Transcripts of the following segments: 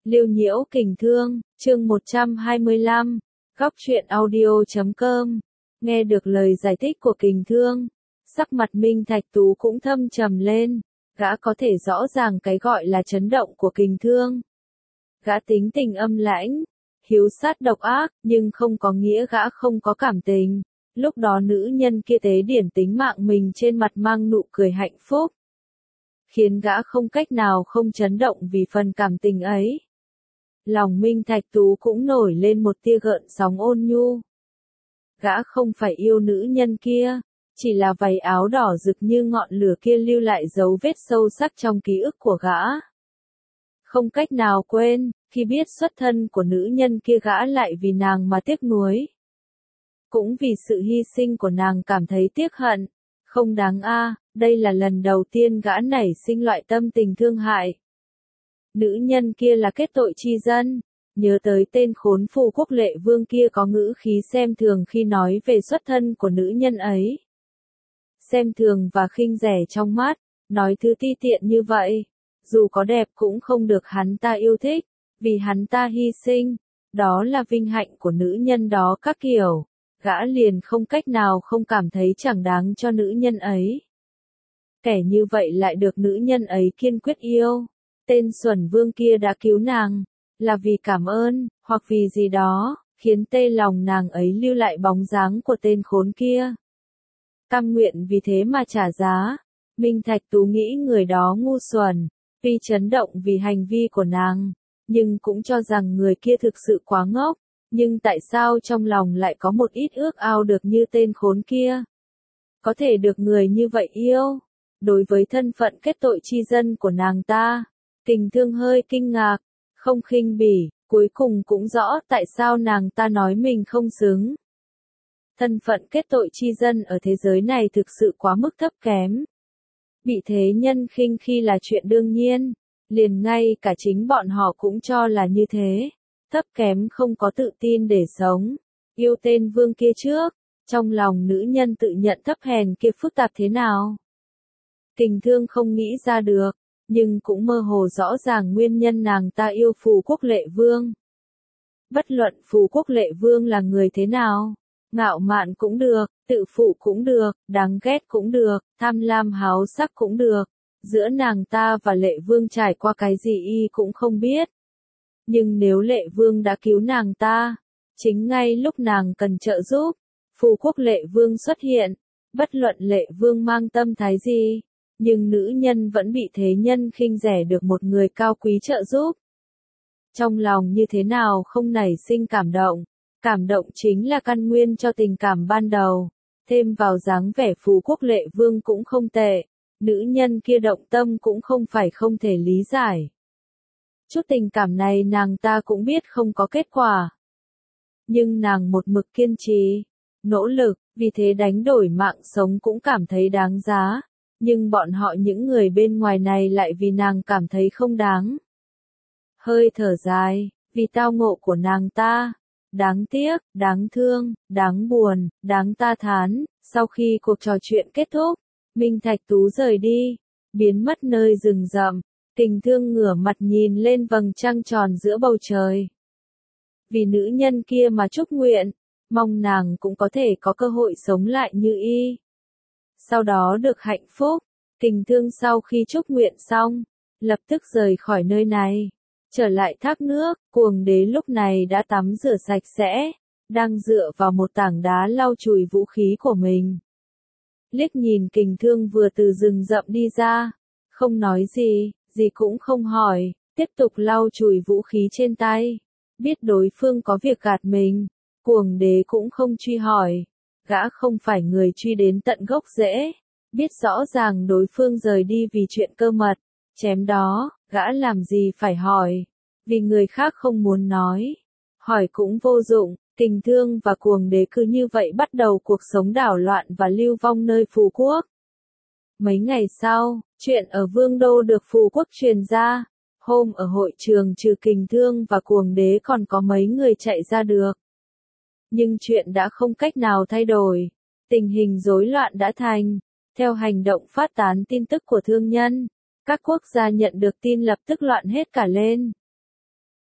Lưu Nhiễu Kình Thương, chương 125, góc truyện audio.com. Nghe được lời giải thích của Kình Thương, sắc mặt Minh Thạch Tú cũng thâm trầm lên, gã có thể rõ ràng cái gọi là chấn động của Kình Thương. Gã tính tình âm lãnh, hiếu sát độc ác, nhưng không có nghĩa gã không có cảm tình. Lúc đó nữ nhân kia tế điển tính mạng mình trên mặt mang nụ cười hạnh phúc, khiến gã không cách nào không chấn động vì phần cảm tình ấy. Lòng Minh Thạch Tú cũng nổi lên một tia gợn sóng ôn nhu. Gã không phải yêu nữ nhân kia, chỉ là váy áo đỏ rực như ngọn lửa kia lưu lại dấu vết sâu sắc trong ký ức của gã. Không cách nào quên, khi biết xuất thân của nữ nhân kia gã lại vì nàng mà tiếc nuối. Cũng vì sự hy sinh của nàng cảm thấy tiếc hận, không đáng a, đây là lần đầu tiên gã nảy sinh loại tâm tình thương hại. Nữ nhân kia là kết tội tri dân, nhớ tới tên khốn Phù Quốc Lệ Vương kia có ngữ khí xem thường khi nói về xuất thân của nữ nhân ấy. Xem thường và khinh rẻ trong mắt, nói thứ ti tiện như vậy, dù có đẹp cũng không được hắn ta yêu thích, vì hắn ta hy sinh, đó là vinh hạnh của nữ nhân đó các kiểu, gã liền không cách nào không cảm thấy chẳng đáng cho nữ nhân ấy. Kẻ như vậy lại được nữ nhân ấy kiên quyết yêu. Tên Xuẩn Vương kia đã cứu nàng, là vì cảm ơn, hoặc vì gì đó, khiến tê lòng nàng ấy lưu lại bóng dáng của tên khốn kia. Cam nguyện vì thế mà trả giá. Minh Thạch Tú nghĩ người đó ngu xuẩn, tuy chấn động vì hành vi của nàng, nhưng cũng cho rằng người kia thực sự quá ngốc, nhưng tại sao trong lòng lại có một ít ước ao được như tên khốn kia? Có thể được người như vậy yêu, đối với thân phận kết tội tri dân của nàng ta. Kình Thương hơi kinh ngạc, không khinh bỉ, cuối cùng cũng rõ tại sao nàng ta nói mình không xứng. Thân phận kết tội tri dân ở thế giới này thực sự quá mức thấp kém. Bị thế nhân khinh khi là chuyện đương nhiên, liền ngay cả chính bọn họ cũng cho là như thế. Thấp kém không có tự tin để sống. Yêu tên vương kia trước, trong lòng nữ nhân tự nhận thấp hèn kia phức tạp thế nào? Kình Thương không nghĩ ra được, nhưng cũng mơ hồ rõ ràng nguyên nhân nàng ta yêu Phù Quốc Lệ Vương. Bất luận Phù Quốc Lệ Vương là người thế nào, ngạo mạn cũng được, tự phụ cũng được, đáng ghét cũng được, tham lam háo sắc cũng được, giữa nàng ta và Lệ Vương trải qua cái gì y cũng không biết. Nhưng nếu Lệ Vương đã cứu nàng ta, chính ngay lúc nàng cần trợ giúp, Phù Quốc Lệ Vương xuất hiện, bất luận Lệ Vương mang tâm thái gì, nhưng nữ nhân vẫn bị thế nhân khinh rẻ được một người cao quý trợ giúp. Trong lòng như thế nào không nảy sinh cảm động chính là căn nguyên cho tình cảm ban đầu, thêm vào dáng vẻ Phù Quốc Lệ Vương cũng không tệ, nữ nhân kia động tâm cũng không phải không thể lý giải. Chút tình cảm này nàng ta cũng biết không có kết quả. Nhưng nàng một mực kiên trì, nỗ lực, vì thế đánh đổi mạng sống cũng cảm thấy đáng giá. Nhưng bọn họ những người bên ngoài này lại vì nàng cảm thấy không đáng. Hơi thở dài, vì tao ngộ của nàng ta. Đáng tiếc, đáng thương, đáng buồn, đáng ta thán. Sau khi cuộc trò chuyện kết thúc, Minh Thạch Tú rời đi, biến mất nơi rừng rậm. Kình Thương ngửa mặt nhìn lên vầng trăng tròn giữa bầu trời. Vì nữ nhân kia mà chúc nguyện, mong nàng cũng có thể có cơ hội sống lại như y. Sau đó được hạnh phúc. Kình Thương sau khi chúc nguyện xong, lập tức rời khỏi nơi này, trở lại thác nước. Cuồng Đế lúc này đã tắm rửa sạch sẽ, đang dựa vào một tảng đá lau chùi vũ khí của mình. Liếc nhìn Kình Thương vừa từ rừng rậm đi ra, không nói gì cũng không hỏi, tiếp tục lau chùi vũ khí trên tay. Biết đối phương có việc gạt mình, Cuồng Đế cũng không truy hỏi. Gã không phải người truy đến tận gốc rễ, biết rõ ràng đối phương rời đi vì chuyện cơ mật, chém đó, gã làm gì phải hỏi, vì người khác không muốn nói, hỏi cũng vô dụng. Kình Thương và Cuồng Đế cứ như vậy bắt đầu cuộc sống đảo loạn và lưu vong nơi Phù Quốc. Mấy ngày sau, chuyện ở Vương Đô được Phù Quốc truyền ra, hôm ở hội trường trừ Kình Thương và Cuồng Đế còn có mấy người chạy ra được. Nhưng chuyện đã không cách nào thay đổi, tình hình rối loạn đã thành. Theo hành động phát tán tin tức của thương nhân, các quốc gia nhận được tin lập tức loạn hết cả lên.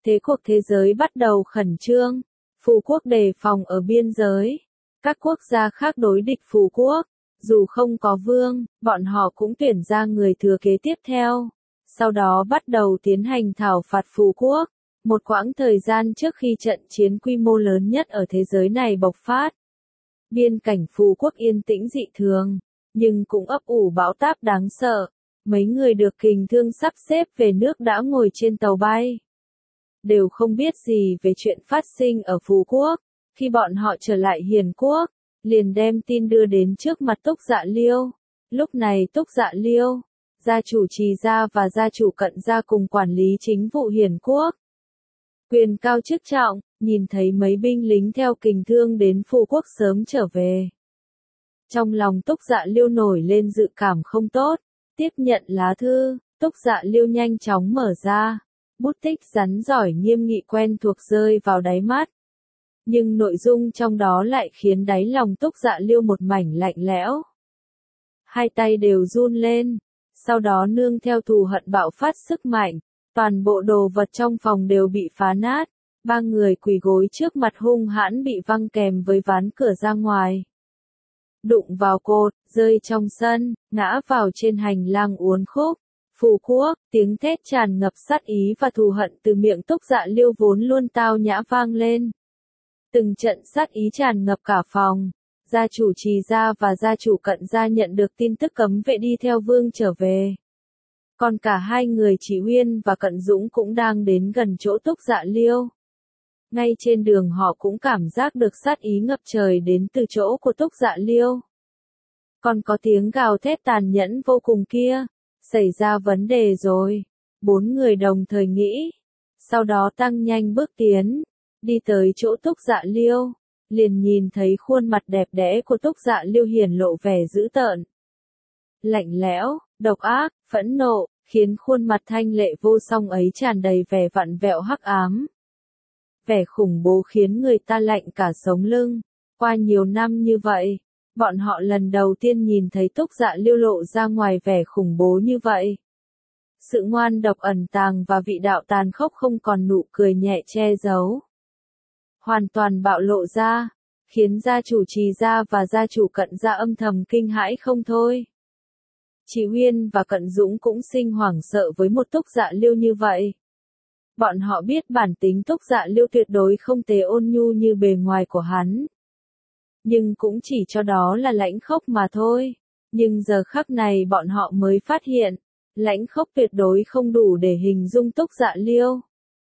Thế cuộc thế giới bắt đầu khẩn trương. Phú quốc đề phòng ở biên giới. Các quốc gia khác đối địch Phú quốc. Dù không có vương, bọn họ cũng tuyển ra người thừa kế tiếp theo. Sau đó bắt đầu tiến hành thảo phạt Phú quốc. Một quãng thời gian trước khi trận chiến quy mô lớn nhất ở thế giới này bộc phát. Biên cảnh Phú quốc yên tĩnh dị thường, nhưng cũng ấp ủ bão táp đáng sợ. Mấy người được kình thương sắp xếp về nước đã ngồi trên tàu bay. Đều không biết gì về chuyện phát sinh ở Phú quốc. Khi bọn họ trở lại Hiền quốc, liền đem tin đưa đến trước mặt Túc Dạ Liêu. Lúc này Túc Dạ Liêu, gia chủ Trì gia và gia chủ Cận gia cùng quản lý chính vụ Hiền quốc. Quyền cao chức trọng, nhìn thấy mấy binh lính theo kình thương đến Phú quốc sớm trở về. Trong lòng Túc Dạ Liêu nổi lên dự cảm không tốt, tiếp nhận lá thư, Túc Dạ Liêu nhanh chóng mở ra, bút tích rắn giỏi nghiêm nghị quen thuộc rơi vào đáy mắt. Nhưng nội dung trong đó lại khiến đáy lòng Túc Dạ Liêu một mảnh lạnh lẽo. Hai tay đều run lên, sau đó nương theo thù hận bạo phát sức mạnh, toàn bộ đồ vật trong phòng đều bị phá nát, ba người quỳ gối trước mặt hung hãn bị văng kèm với ván cửa ra ngoài. Đụng vào cột, rơi trong sân, ngã vào trên hành lang uốn khúc. Phú quốc, tiếng thét tràn ngập sát ý và thù hận từ miệng Túc Dạ Liêu vốn luôn tao nhã vang lên. Từng trận sát ý tràn ngập cả phòng. Gia chủ Trì gia và gia chủ Cận gia nhận được tin tức cấm vệ đi theo vương trở về. Còn cả hai người Chỉ Uyên và Cận Dũng cũng đang đến gần chỗ Túc Dạ Liêu. Ngay trên đường họ cũng cảm giác được sát ý ngập trời đến từ chỗ của Túc Dạ Liêu. Còn có tiếng gào thét tàn nhẫn vô cùng kia. Xảy ra vấn đề rồi. Bốn người đồng thời nghĩ. Sau đó tăng nhanh bước tiến. Đi tới chỗ Túc Dạ Liêu. Liền nhìn thấy khuôn mặt đẹp đẽ của Túc Dạ Liêu hiển lộ vẻ dữ tợn. Lạnh lẽo, độc ác, phẫn nộ, khiến khuôn mặt thanh lệ vô song ấy tràn đầy vẻ vặn vẹo hắc ám. Vẻ khủng bố khiến người ta lạnh cả sống lưng. Qua nhiều năm như vậy, bọn họ lần đầu tiên nhìn thấy Túc Dạ Liêu lộ ra ngoài vẻ khủng bố như vậy. Sự ngoan độc ẩn tàng và vị đạo tàn khốc không còn nụ cười nhẹ che giấu. Hoàn toàn bạo lộ ra, khiến gia chủ Trì gia và gia chủ Cận gia âm thầm kinh hãi không thôi. Chỉ Uyên và Cận Dũng cũng sinh hoảng sợ với một Túc Dạ Liêu như vậy. Bọn họ biết bản tính Túc Dạ Liêu tuyệt đối không tề ôn nhu như bề ngoài của hắn. Nhưng cũng chỉ cho đó là lãnh khốc mà thôi. Nhưng giờ khắc này bọn họ mới phát hiện, lãnh khốc tuyệt đối không đủ để hình dung Túc Dạ Liêu.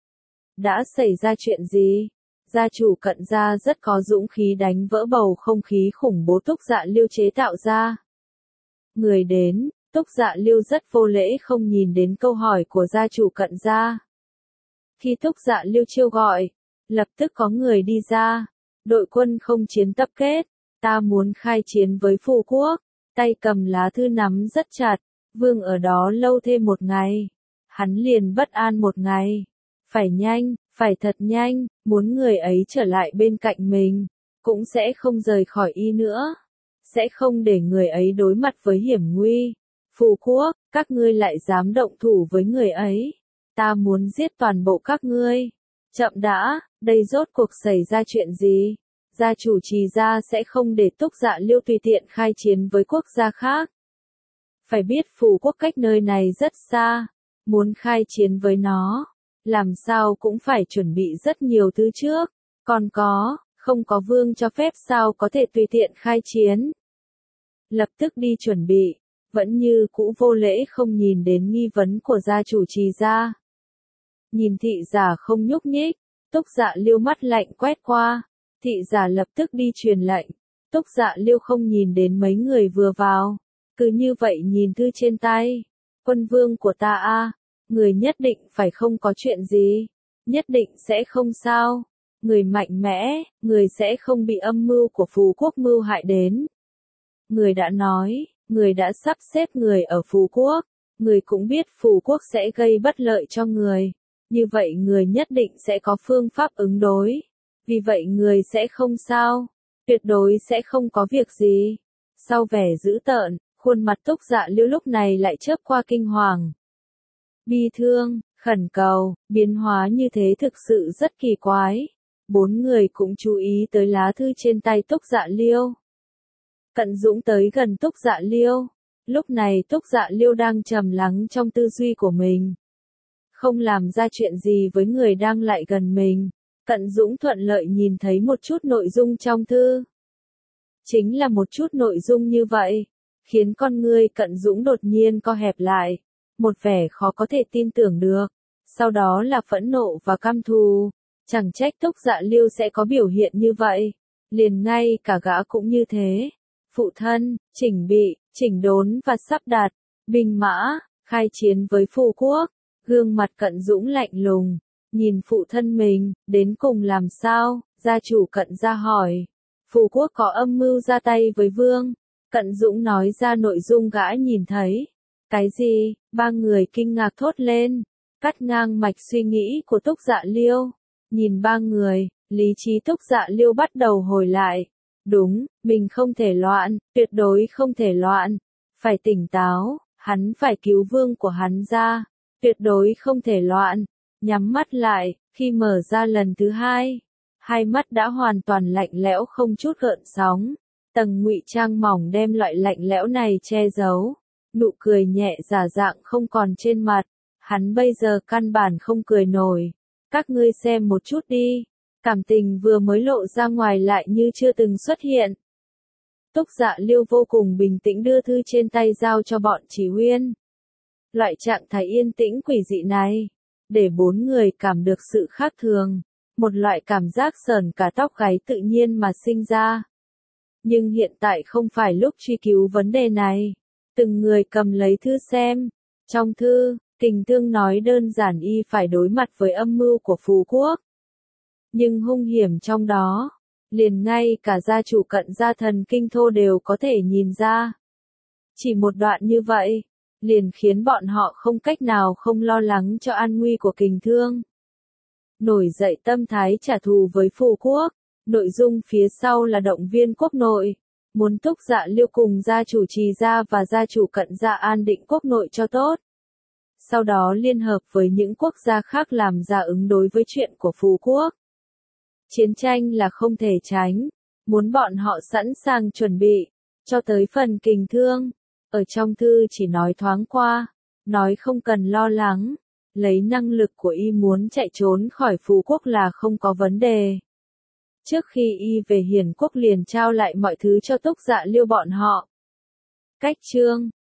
Đã xảy ra chuyện gì? Gia chủ Cận gia rất có dũng khí đánh vỡ bầu không khí khủng bố Túc Dạ Liêu chế tạo ra. Người đến, Túc Dạ Liêu rất vô lễ không nhìn đến câu hỏi của gia chủ Cận gia. Khi Túc Dạ Liêu chiêu gọi, lập tức có người đi ra. Đội quân không chiến tập kết, ta muốn khai chiến với Phú quốc, tay cầm lá thư nắm rất chặt, vương ở đó lâu thêm một ngày. Hắn liền bất an một ngày. Phải nhanh, phải thật nhanh, muốn người ấy trở lại bên cạnh mình, cũng sẽ không rời khỏi y nữa. Sẽ không để người ấy đối mặt với hiểm nguy. Phú quốc, các ngươi lại dám động thủ với người ấy. Ta muốn giết toàn bộ các ngươi. Chậm đã, đây rốt cuộc xảy ra chuyện gì? Gia chủ Trì gia sẽ không để Túc Dạ Liêu tùy tiện khai chiến với quốc gia khác. Phải biết Phú quốc cách nơi này rất xa. Muốn khai chiến với nó, làm sao cũng phải chuẩn bị rất nhiều thứ trước. Còn không có vương cho phép sao có thể tùy tiện khai chiến. Lập tức đi chuẩn bị, vẫn như cũ vô lễ không nhìn đến nghi vấn của gia chủ Trì gia. Nhìn thị giả không nhúc nhích, Túc Dạ Liêu mắt lạnh quét qua, thị giả lập tức đi truyền lệnh. Túc Dạ Liêu không nhìn đến mấy người vừa vào, cứ như vậy nhìn thư trên tay. Quân vương của ta a, người nhất định phải không có chuyện gì, nhất định sẽ không sao. Người mạnh mẽ, người sẽ không bị âm mưu của Phú quốc mưu hại đến. Người đã nói, người đã sắp xếp người ở Phú quốc, người cũng biết Phú quốc sẽ gây bất lợi cho người. Như vậy người nhất định sẽ có phương pháp ứng đối. Vì vậy người sẽ không sao, tuyệt đối sẽ không có việc gì. Sau vẻ dữ tợn, khuôn mặt Túc Dạ Liêu lúc này lại chớp qua kinh hoàng. Bi thương, khẩn cầu, biến hóa như thế thực sự rất kỳ quái. Bốn người cũng chú ý tới lá thư trên tay Túc Dạ Liêu. Cận Dũng tới gần Túc Dạ Liêu. Lúc này Túc Dạ Liêu đang trầm lắng trong tư duy của mình. Không làm ra chuyện gì với người đang lại gần mình. Cận Dũng thuận lợi nhìn thấy một chút nội dung trong thư. Chính là một chút nội dung như vậy, khiến con người Cận Dũng đột nhiên co hẹp lại. Một vẻ khó có thể tin tưởng được. Sau đó là phẫn nộ và căm thù. Chẳng trách Túc Dạ Liêu sẽ có biểu hiện như vậy. Liền ngay cả gã cũng như thế. Phụ thân, chỉnh bị, chỉnh đốn và sắp đặt, binh mã, khai chiến với Phù Quốc. Gương mặt Cận Dũng lạnh lùng, nhìn phụ thân mình, đến cùng làm sao, gia chủ Cận gia hỏi. Phù Quốc có âm mưu ra tay với vương. Cận Dũng nói ra nội dung gã nhìn thấy. Cái gì? Ba người kinh ngạc thốt lên, cắt ngang mạch suy nghĩ của Túc Dạ Liêu. Nhìn ba người, lý trí Túc Dạ Liêu bắt đầu hồi lại. Đúng, mình không thể loạn, tuyệt đối không thể loạn. Phải tỉnh táo, hắn phải cứu vương của hắn ra. Tuyệt đối không thể loạn. Nhắm mắt lại, khi mở ra lần thứ hai, hai mắt đã hoàn toàn lạnh lẽo không chút gợn sóng. Tầng ngụy trang mỏng đem loại lạnh lẽo này che giấu. Nụ cười nhẹ giả dạng không còn trên mặt. Hắn bây giờ căn bản không cười nổi. Các ngươi xem một chút đi. Cảm tình vừa mới lộ ra ngoài lại như chưa từng xuất hiện. Túc Dạ Liêu vô cùng bình tĩnh đưa thư trên tay giao cho bọn chỉ huyên. Loại trạng thái yên tĩnh quỷ dị này, để bốn người cảm được sự khác thường. Một loại cảm giác sởn cả tóc gáy tự nhiên mà sinh ra. Nhưng hiện tại không phải lúc truy cứu vấn đề này. Từng người cầm lấy thư xem. Trong thư, Kình Thương nói đơn giản y phải đối mặt với âm mưu của Phù Quốc. Nhưng hung hiểm trong đó, liền ngay cả gia chủ Cận gia Thần Kinh Thô đều có thể nhìn ra. Chỉ một đoạn như vậy, liền khiến bọn họ không cách nào không lo lắng cho an nguy của Kình Thương. Nổi dậy tâm thái trả thù với Phù Quốc, nội dung phía sau là động viên quốc nội, muốn Túc Dạ Liêu cùng gia chủ Trì gia và gia chủ Cận gia an định quốc nội cho tốt. Sau đó liên hợp với những quốc gia khác làm ra ứng đối với chuyện của Phù Quốc. Chiến tranh là không thể tránh, muốn bọn họ sẵn sàng chuẩn bị, cho tới phần Kình Thương. Ở trong thư chỉ nói thoáng qua, nói không cần lo lắng, lấy năng lực của y muốn chạy trốn khỏi Phù Quốc là không có vấn đề. Trước khi y về Hiền Quốc liền trao lại mọi thứ cho Túc Dạ Liêu bọn họ. Cách chương